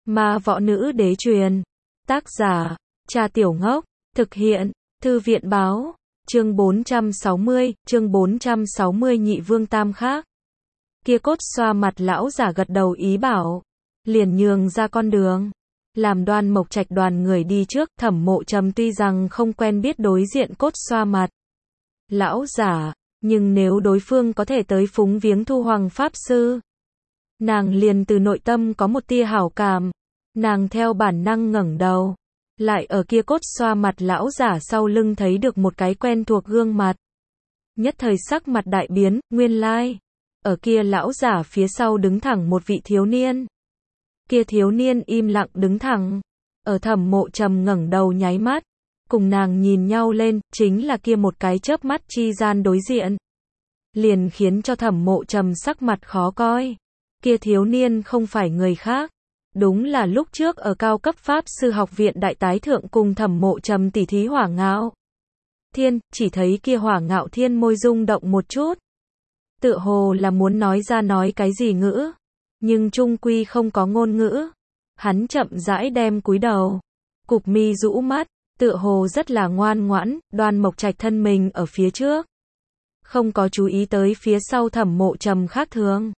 Ma võ nữ đế truyền. Tác giả, Cha Tiểu Ngốc. Thực hiện, Thư viện báo. Chương 460 Nhị Vương Tam Khác. Kia cốt xoa mặt lão giả gật đầu ý bảo. Liền nhường ra con đường. Làm Đoan Mộc Trạch đoàn người đi trước, Thẩm Mộ Trầm tuy rằng không quen biết đối diện cốt xoa mặt lão giả, nhưng nếu đối phương có thể tới phúng viếng Thu Hoàng Pháp Sư, nàng liền từ nội tâm có một tia hảo cảm. Nàng theo bản năng ngẩng đầu, lại ở kia cốt xoa mặt lão giả sau lưng thấy được một cái quen thuộc gương mặt. Nhất thời sắc mặt đại biến, nguyên lai, ở kia lão giả phía sau đứng thẳng một vị thiếu niên. Kia thiếu niên im lặng đứng thẳng, ở Thẩm Mộ Trầm ngẩng đầu nháy mắt, cùng nàng nhìn nhau lên, chính là kia một cái chớp mắt chi gian đối diện, liền khiến cho Thẩm Mộ Trầm sắc mặt khó coi. Kia thiếu niên không phải người khác, đúng là lúc trước ở cao cấp pháp sư học viện đại tái thượng cùng Thẩm Mộ Trầm tỉ thí Hỏa Ngạo Thiên. Chỉ thấy kia Hỏa Ngạo Thiên môi rung động một chút, tựa hồ là muốn nói ra nói cái gì ngữ, nhưng chung quy không có ngôn ngữ. Hắn chậm rãi đem cúi đầu, cụp mi rũ mắt, tựa hồ rất là ngoan ngoãn. Đoan Mộc Trạch thân mình ở phía trước, không có chú ý tới phía sau Thẩm Mộ Trầm khác thường.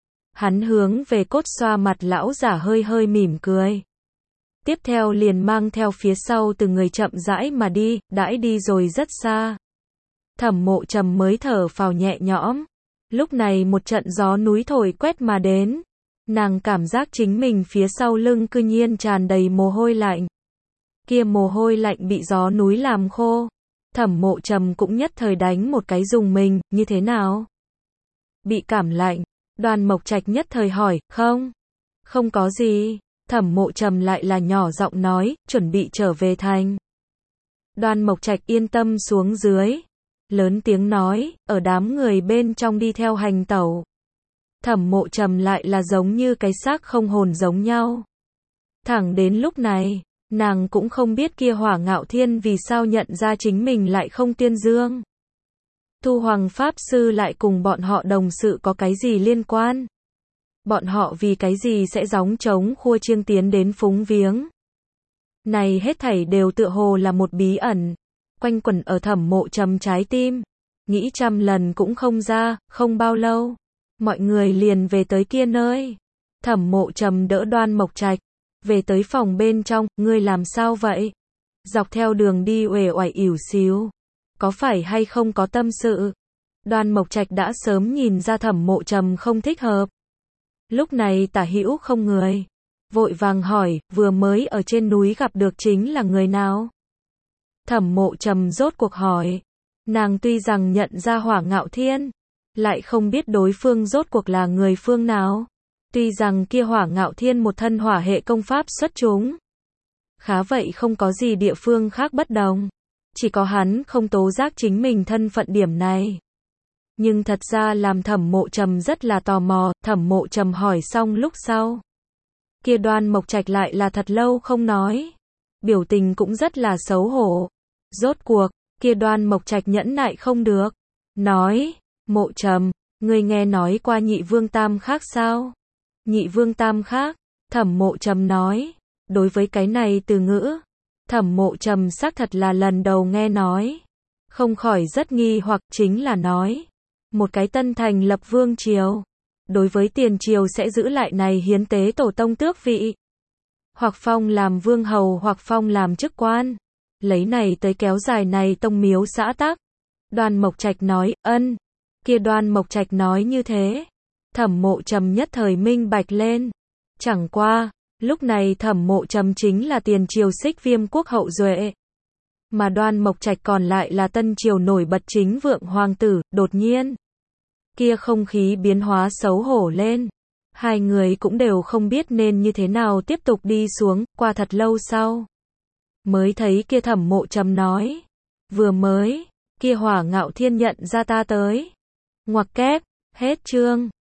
Hắn hướng về cốt xoa mặt lão giả hơi hơi mỉm cười. Tiếp theo liền mang theo phía sau từng người chậm rãi mà đi, đãi đi rồi rất xa. Thẩm Mộ Trầm mới thở phào nhẹ nhõm. Lúc này một trận gió núi thổi quét mà đến. Nàng cảm giác chính mình phía sau lưng cư nhiên tràn đầy mồ hôi lạnh. Kia mồ hôi lạnh bị gió núi làm khô. Thẩm Mộ Trầm cũng nhất thời đánh một cái rùng mình, như thế nào? Bị cảm lạnh. Đoan Mộc Trạch nhất thời hỏi, không có gì. Thẩm Mộ Trầm lại là nhỏ giọng nói, chuẩn bị trở về thành. Đoan Mộc Trạch yên tâm xuống dưới, lớn tiếng nói, ở đám người bên trong đi theo hành tẩu. Thẩm Mộ Trầm lại là giống như cái xác không hồn giống nhau. Thẳng đến lúc này, nàng cũng không biết kia Hỏa Ngạo Thiên vì sao nhận ra chính mình lại không tiên dương. Thu Hoàng Pháp Sư lại cùng bọn họ đồng sự có cái gì liên quan? Bọn họ vì cái gì sẽ gióng trống khua chiêng tiến đến phúng viếng? Này hết thảy đều tựa hồ là một bí ẩn, quanh quẩn ở Thẩm Mộ Trầm trái tim, nghĩ trăm lần cũng không ra. Không bao lâu, mọi người liền về tới kia nơi. Thẩm Mộ Trầm đỡ Đoan Mộc Trạch về tới phòng bên trong. Ngươi làm sao vậy? Dọc theo đường đi uể oải ỉu xìu, có phải hay không có tâm sự? Đoan Mộc Trạch đã sớm nhìn ra Thẩm Mộ Trầm không thích hợp. Lúc này tả hữu không người, vội vàng hỏi, vừa mới ở trên núi gặp được chính là người nào? Thẩm Mộ Trầm rốt cuộc hỏi. Nàng tuy rằng nhận ra Hỏa Ngạo Thiên, lại không biết đối phương rốt cuộc là người phương nào. Tuy rằng kia Hỏa Ngạo Thiên một thân hỏa hệ công pháp xuất chúng, khá vậy không có gì địa phương khác bất đồng. Chỉ có hắn không tố giác chính mình thân phận điểm này. Nhưng thật ra làm Thẩm Mộ Trầm rất là tò mò. Thẩm Mộ Trầm hỏi xong lúc sau, kia Đoan Mộc Trạch lại là thật lâu không nói, biểu tình cũng rất là xấu hổ. Rốt cuộc, kia Đoan Mộc Trạch nhẫn nại không được, nói, Mộ Trầm, ngươi nghe nói qua Nhị Vương Tam Khác sao? Nhị Vương Tam Khác? Thẩm Mộ Trầm nói, đối với cái này từ ngữ, Thẩm Mộ Trầm xác thật là lần đầu nghe nói, không khỏi rất nghi hoặc. Chính là nói, một cái tân thành lập vương triều, đối với tiền triều sẽ giữ lại này hiến tế tổ tông tước vị, hoặc phong làm vương hầu hoặc phong làm chức quan, lấy này tới kéo dài này tông miếu xã tắc. Đoan Mộc Trạch nói, ân. Kia Đoan Mộc Trạch nói như thế, Thẩm Mộ Trầm nhất thời minh bạch lên. Chẳng qua, lúc này Thẩm Mộ Trầm chính là tiền triều Xích Viêm quốc hậu duệ, mà Đoan Mộc Trạch còn lại là tân triều nổi bật chính vượng hoàng tử. Đột nhiên, kia không khí biến hóa xấu hổ lên. Hai người cũng đều không biết nên như thế nào tiếp tục đi xuống. Qua thật lâu sau, mới thấy kia Thẩm Mộ Trầm nói, vừa mới, kia Hỏa Ngạo Thiên nhận ra ta tới. Ngoặc kép, hết chương.